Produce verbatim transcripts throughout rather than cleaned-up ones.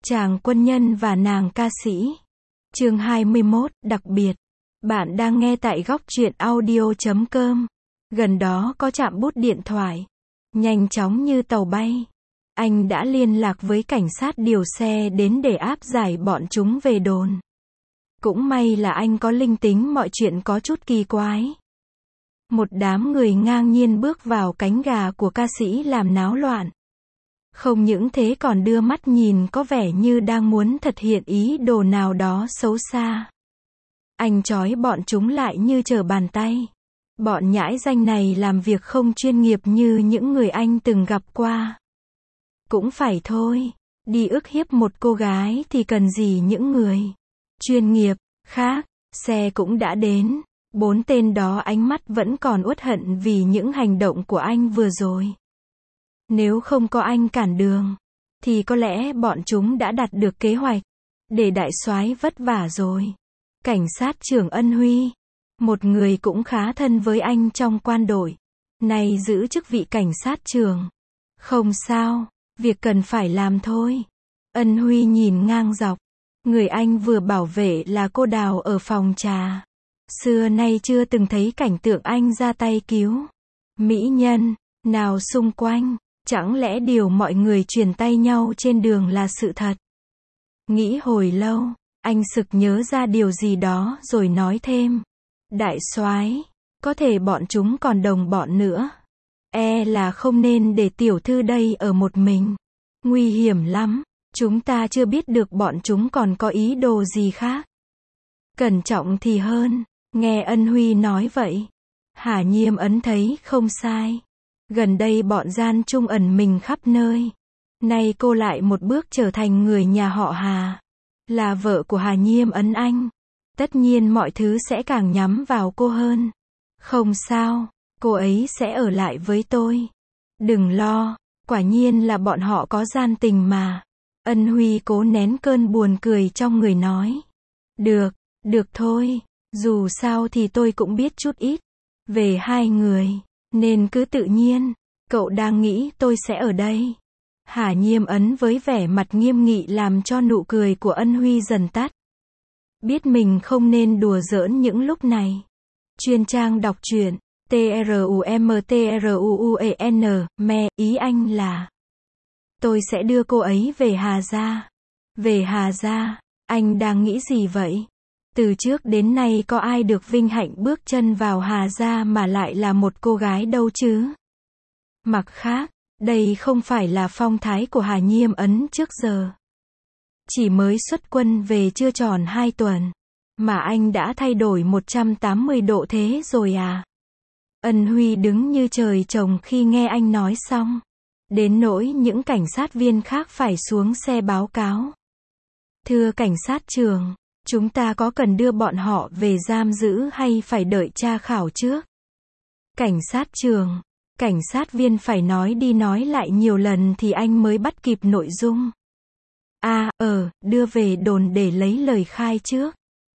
Chàng quân nhân và nàng ca sĩ. Chương hai mươi mốt, đặc biệt. Bạn đang nghe tại góc truyện audio chấm com. Gần đó có trạm bút điện thoại. Nhanh chóng như tàu bay. Anh đã liên lạc với cảnh sát điều xe đến để áp giải bọn chúng về đồn. Cũng may là anh có linh tính mọi chuyện có chút kỳ quái. Một đám người ngang nhiên bước vào cánh gà của ca sĩ làm náo loạn. Không những thế còn đưa mắt nhìn có vẻ như đang muốn thực hiện ý đồ nào đó xấu xa. Anh trói bọn chúng lại như trở bàn tay. Bọn nhãi danh này làm việc không chuyên nghiệp như những người anh từng gặp qua. Cũng phải thôi, đi ức hiếp một cô gái thì cần gì những người chuyên nghiệp khác. Xe cũng đã đến. Bốn tên đó ánh mắt vẫn còn uất hận vì những hành động của anh vừa rồi. Nếu không có anh cản đường, thì có lẽ bọn chúng đã đặt được kế hoạch. Để đại soái vất vả rồi. Cảnh sát trưởng Ân Huy, một người cũng khá thân với anh trong quan đội, nay giữ chức vị cảnh sát trưởng. Không sao, việc cần phải làm thôi. Ân Huy nhìn ngang dọc. Người anh vừa bảo vệ là cô Đào ở phòng trà. Xưa nay chưa từng thấy cảnh tượng anh ra tay cứu mỹ nhân nào xung quanh. Chẳng lẽ điều mọi người truyền tay nhau trên đường là sự thật? Nghĩ hồi lâu, anh sực nhớ ra điều gì đó rồi nói thêm. Đại soái, có thể bọn chúng còn đồng bọn nữa. E là không nên để tiểu thư đây ở một mình. Nguy hiểm lắm, chúng ta chưa biết được bọn chúng còn có ý đồ gì khác. Cẩn trọng thì hơn. Nghe Ân Huy nói vậy, Hà Nhiêm Ấn thấy không sai. Gần đây bọn gian trung ẩn mình khắp nơi. Nay cô lại một bước trở thành người nhà họ Hà. Là vợ của Hà Nhiêm Ấn anh. Tất nhiên mọi thứ sẽ càng nhắm vào cô hơn. Không sao, cô ấy sẽ ở lại với tôi. Đừng lo, quả nhiên là bọn họ có gian tình mà. Ân Huy cố nén cơn buồn cười trong người nói. Được, được thôi, dù sao thì tôi cũng biết chút ít về hai người. Nên cứ tự nhiên, cậu đang nghĩ tôi sẽ ở đây. Hà Nhiêm Ấn với vẻ mặt nghiêm nghị làm cho nụ cười của Ân Huy dần tắt. Biết mình không nên đùa giỡn những lúc này. Chuyên trang đọc truyện, T R U M T R U U E N, me, ý anh là tôi sẽ đưa cô ấy về Hà Gia. Về Hà Gia, anh đang nghĩ gì vậy? Từ trước đến nay có ai được vinh hạnh bước chân vào Hà Gia mà lại là một cô gái đâu chứ? Mặt khác, đây không phải là phong thái của Hà Nhiêm Ấn trước giờ. Chỉ mới xuất quân về chưa tròn hai tuần, mà anh đã thay đổi một trăm tám mươi độ thế rồi à? Ân Huy đứng như trời trồng khi nghe anh nói xong. Đến nỗi những cảnh sát viên khác phải xuống xe báo cáo. Thưa cảnh sát trưởng, chúng ta có cần đưa bọn họ về giam giữ hay phải đợi tra khảo trước? Cảnh sát trưởng, cảnh sát viên phải nói đi nói lại nhiều lần thì anh mới bắt kịp nội dung. À, ờ, đưa về đồn để lấy lời khai trước.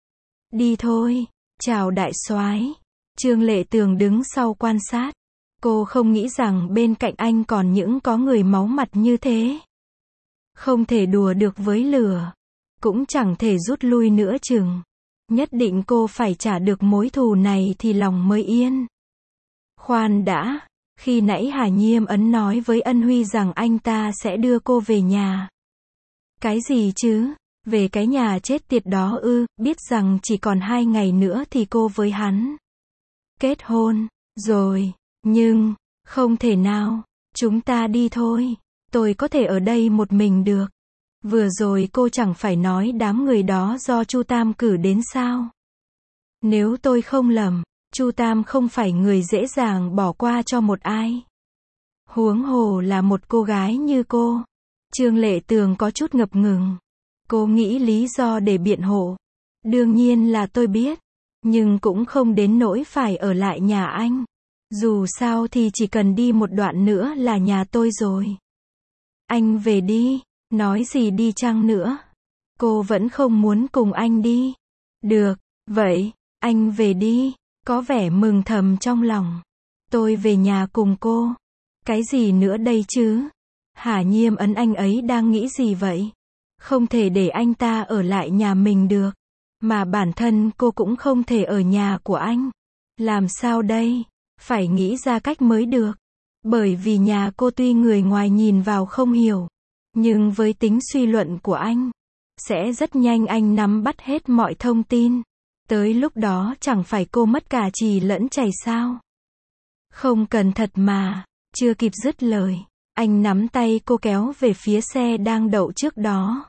Đi thôi, chào đại soái. Trương Lệ Tường đứng sau quan sát. Cô không nghĩ rằng bên cạnh anh còn những có người máu mặt như thế. Không thể đùa được với lửa. Cũng chẳng thể rút lui nữa chừng. Nhất định cô phải trả được mối thù này thì lòng mới yên. Khoan đã, khi nãy Hà Nhiêm Ấn nói với Ân Huy rằng anh ta sẽ đưa cô về nhà. Cái gì chứ? Về cái nhà chết tiệt đó ư? Biết rằng chỉ còn hai ngày nữa thì cô với hắn kết hôn rồi. Nhưng, không thể nào. Chúng ta đi thôi. Tôi có thể ở đây một mình được. Vừa rồi cô chẳng phải nói đám người đó do Chu Tam cử đến sao? Nếu tôi không lầm, Chu Tam không phải người dễ dàng bỏ qua cho một ai. Huống hồ là một cô gái như cô. Trương Lệ Tường có chút ngập ngừng. Cô nghĩ lý do để biện hộ. Đương nhiên là tôi biết. Nhưng cũng không đến nỗi phải ở lại nhà anh. Dù sao thì chỉ cần đi một đoạn nữa là nhà tôi rồi. Anh về đi. Nói gì đi chăng nữa? Cô vẫn không muốn cùng anh đi. Được, vậy, anh về đi. Có vẻ mừng thầm trong lòng. Tôi về nhà cùng cô. Cái gì nữa đây chứ? Hà Nhiêm Ấn anh ấy đang nghĩ gì vậy? Không thể để anh ta ở lại nhà mình được. Mà bản thân cô cũng không thể ở nhà của anh. Làm sao đây? Phải nghĩ ra cách mới được. Bởi vì nhà cô tuy người ngoài nhìn vào không hiểu. Nhưng với tính suy luận của anh, sẽ rất nhanh anh nắm bắt hết mọi thông tin. Tới lúc đó chẳng phải cô mất cả chì lẫn chảy sao? Không cần thật mà. Chưa kịp dứt lời, anh nắm tay cô kéo về phía xe đang đậu trước đó.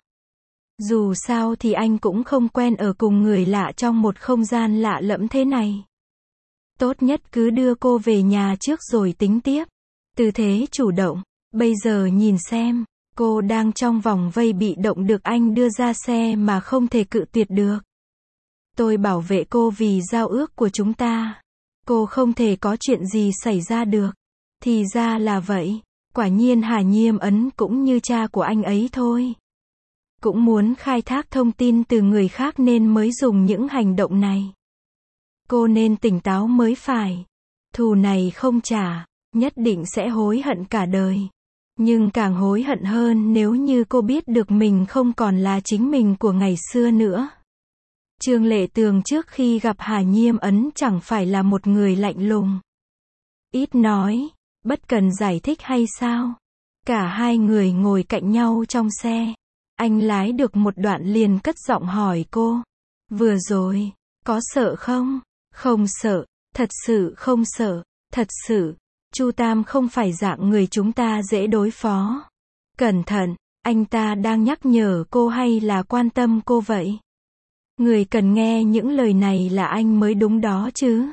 Dù sao thì anh cũng không quen ở cùng người lạ trong một không gian lạ lẫm thế này. Tốt nhất cứ đưa cô về nhà trước rồi tính tiếp. Tư thế chủ động. Bây giờ nhìn xem, cô đang trong vòng vây bị động được anh đưa ra xe mà không thể cự tuyệt được. Tôi bảo vệ cô vì giao ước của chúng ta. Cô không thể có chuyện gì xảy ra được. Thì ra là vậy. Quả nhiên Hà Nhiêm Ấn cũng như cha của anh ấy thôi. Cũng muốn khai thác thông tin từ người khác nên mới dùng những hành động này. Cô nên tỉnh táo mới phải. Thù này không trả, nhất định sẽ hối hận cả đời. Nhưng càng hối hận hơn nếu như cô biết được mình không còn là chính mình của ngày xưa nữa. Trương Lệ Tường trước khi gặp Hà Nhiêm Ấn chẳng phải là một người lạnh lùng, ít nói, bất cần giải thích hay sao? Cả hai người ngồi cạnh nhau trong xe. Anh lái được một đoạn liền cất giọng hỏi cô. Vừa rồi, có sợ không? Không sợ, thật sự không sợ, thật sự. Chu Tam không phải dạng người chúng ta dễ đối phó. Cẩn thận, anh ta đang nhắc nhở cô hay là quan tâm cô vậy? Người cần nghe những lời này là anh mới đúng đó chứ.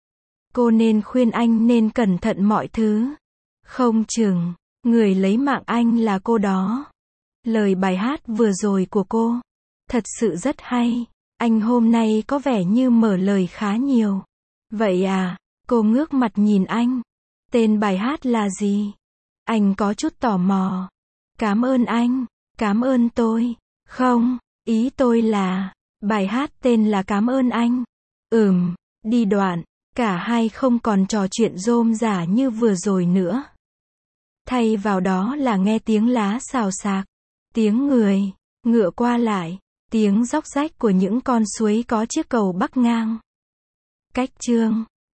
Cô nên khuyên anh nên cẩn thận mọi thứ. Không chừng, người lấy mạng anh là cô đó. Lời bài hát vừa rồi của cô, thật sự rất hay. Anh hôm nay có vẻ như mở lời khá nhiều. Vậy à, cô ngước mặt nhìn anh. Tên bài hát là gì? Anh có chút tò mò. Cảm ơn anh, cảm ơn tôi. Không, ý tôi là, bài hát tên là Cảm ơn anh. Ừm, đi đoạn, cả hai không còn trò chuyện rôm rả như vừa rồi nữa. Thay vào đó là nghe tiếng lá xào xạc, tiếng người, ngựa qua lại, tiếng róc rách của những con suối có chiếc cầu bắc ngang. Cách chương